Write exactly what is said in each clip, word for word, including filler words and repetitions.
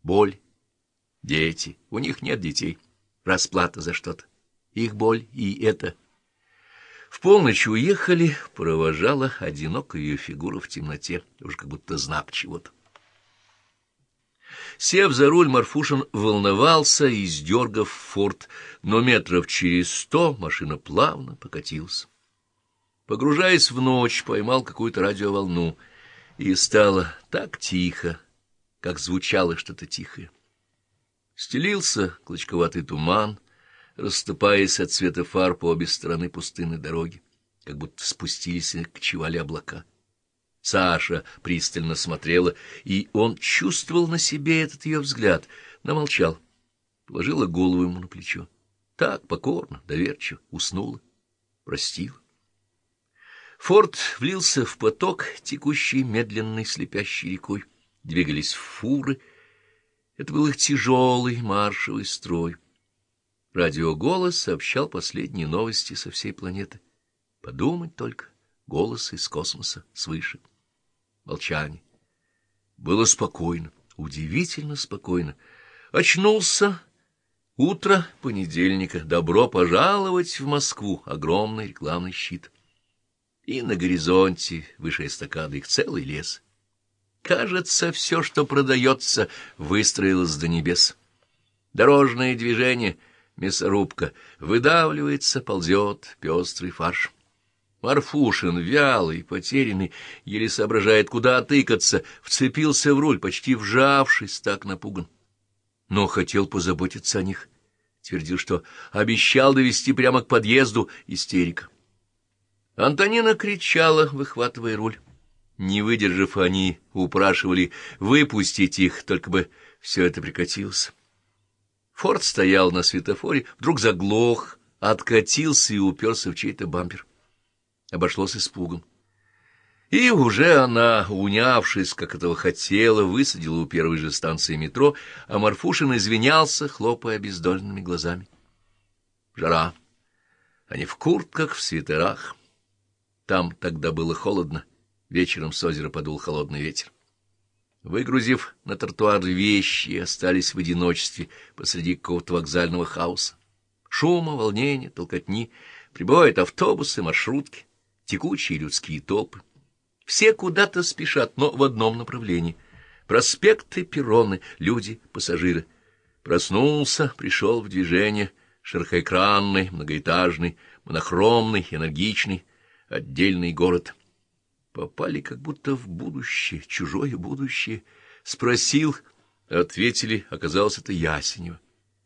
боль, дети. У них нет детей. Расплата за что-то. Их боль и это. В полночь уехали, провожала одинокая ее фигура в темноте, уж как будто знак чего-то. Сев за руль, Марфушин волновался, и, сдергав форт, но метров через сто машина плавно покатилась. Погружаясь в ночь, поймал какую-то радиоволну, и стало так тихо, как звучало что-то тихое. Стелился клочковатый туман, расступаясь от света фар по обе стороны пустынной дороги, как будто спустились и кочевали облака. Саша пристально смотрела, и он чувствовал на себе этот ее взгляд, но молчал. Положила голову ему на плечо. Так, покорно, доверчиво, уснула, простила. Форд влился в поток, текущий медленной слепящей рекой. Двигались фуры. Это был их тяжелый маршевый строй. Радиоголос сообщал последние новости со всей планеты. Подумать только, голос из космоса свыше. Молчание. Было спокойно, удивительно спокойно. Очнулся. Утро понедельника. Добро пожаловать в Москву. Огромный рекламный щит. И на горизонте, выше эстакады, их целый лес. Кажется, все, что продается, выстроилось до небес. Дорожное движение, мясорубка, выдавливается, ползет пестрый фарш. Марфушин, вялый, потерянный, еле соображает, куда тыкаться, вцепился в руль, почти вжавшись, так напуган. Но хотел позаботиться о них. Твердил, что обещал довести прямо к подъезду. Истерика. Антонина кричала, выхватывая руль. Не выдержав, они упрашивали выпустить их, только бы все это прекратилось. Форд стоял на светофоре, вдруг заглох, откатился и уперся в чей-то бампер. Обошлось испугом. И уже она, унявшись, как этого хотела, высадила у первой же станции метро, а Марфушин извинялся, хлопая обездоленными глазами. Жара. Они в куртках, в свитерах. Там тогда было холодно. Вечером с озера подул холодный ветер. Выгрузив на тротуар вещи, остались в одиночестве посреди какого-то вокзального хаоса. Шума, волнения, толкотни, прибывают автобусы, маршрутки, текучие людские толпы. Все куда-то спешат, но в одном направлении. Проспекты, перроны, люди, пассажиры. Проснулся, пришел в движение, широкоэкранный, многоэтажный, монохромный, энергичный, отдельный город. Попали как будто в будущее, чужое будущее. Спросил, ответили, оказалось, это Ясенево.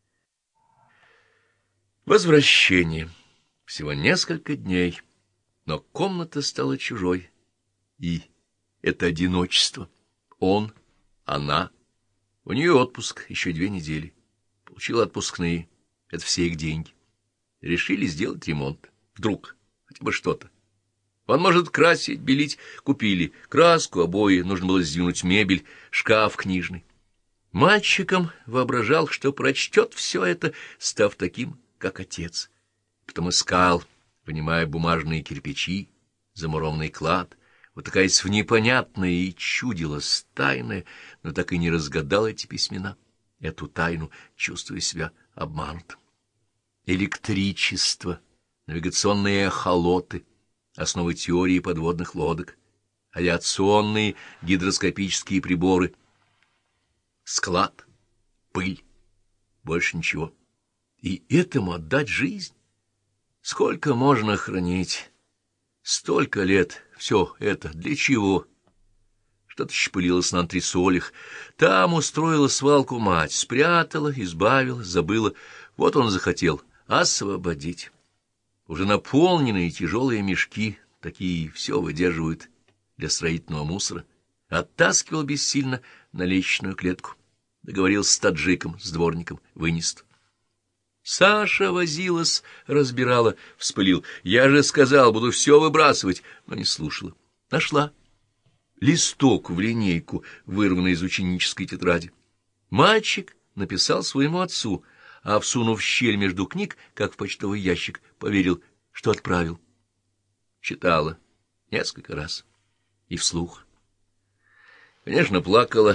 Возвращение. Всего несколько дней, но комната стала чужой. И это одиночество. Он, она. У нее отпуск еще две недели. Получила отпускные. Это все их деньги. Решили сделать ремонт. Вдруг, хотя бы что-то. Он может красить, белить. Купили краску, обои, нужно было сдвинуть мебель, шкаф книжный. Мальчиком воображал, что прочтет все это, став таким, как отец. Потом искал, вынимая бумажные кирпичи, замурованный клад, утыкаясь в непонятное и чудилось тайное, но так и не разгадал эти письмена, эту тайну, чувствуя себя обманутым. Электричество, навигационные эхолоты, основы теории подводных лодок, авиационные гидроскопические приборы, склад, пыль, больше ничего. И этому отдать жизнь? Сколько можно хранить? Столько лет. Все это для чего? Что-то шпылилось на антресолях. Там устроила свалку мать, спрятала, избавила, забыла. Вот он захотел освободить. Уже наполненные тяжелые мешки, такие все выдерживают для строительного мусора, оттаскивал бессильно на лестничную клетку. Договорился с таджиком, с дворником, вынес. Саша возилась, разбирала, вспылил. Я же сказал, буду все выбрасывать, но не слушала. Нашла. Листок в линейку, вырванный из ученической тетради. Мальчик написал своему отцу, а, всунув щель между книг, как в почтовый ящик, поверил, что отправил. Читала несколько раз и вслух. Конечно, плакала,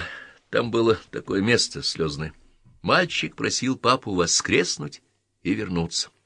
Там было такое место слезное. Мальчик просил папу воскреснуть и вернуться.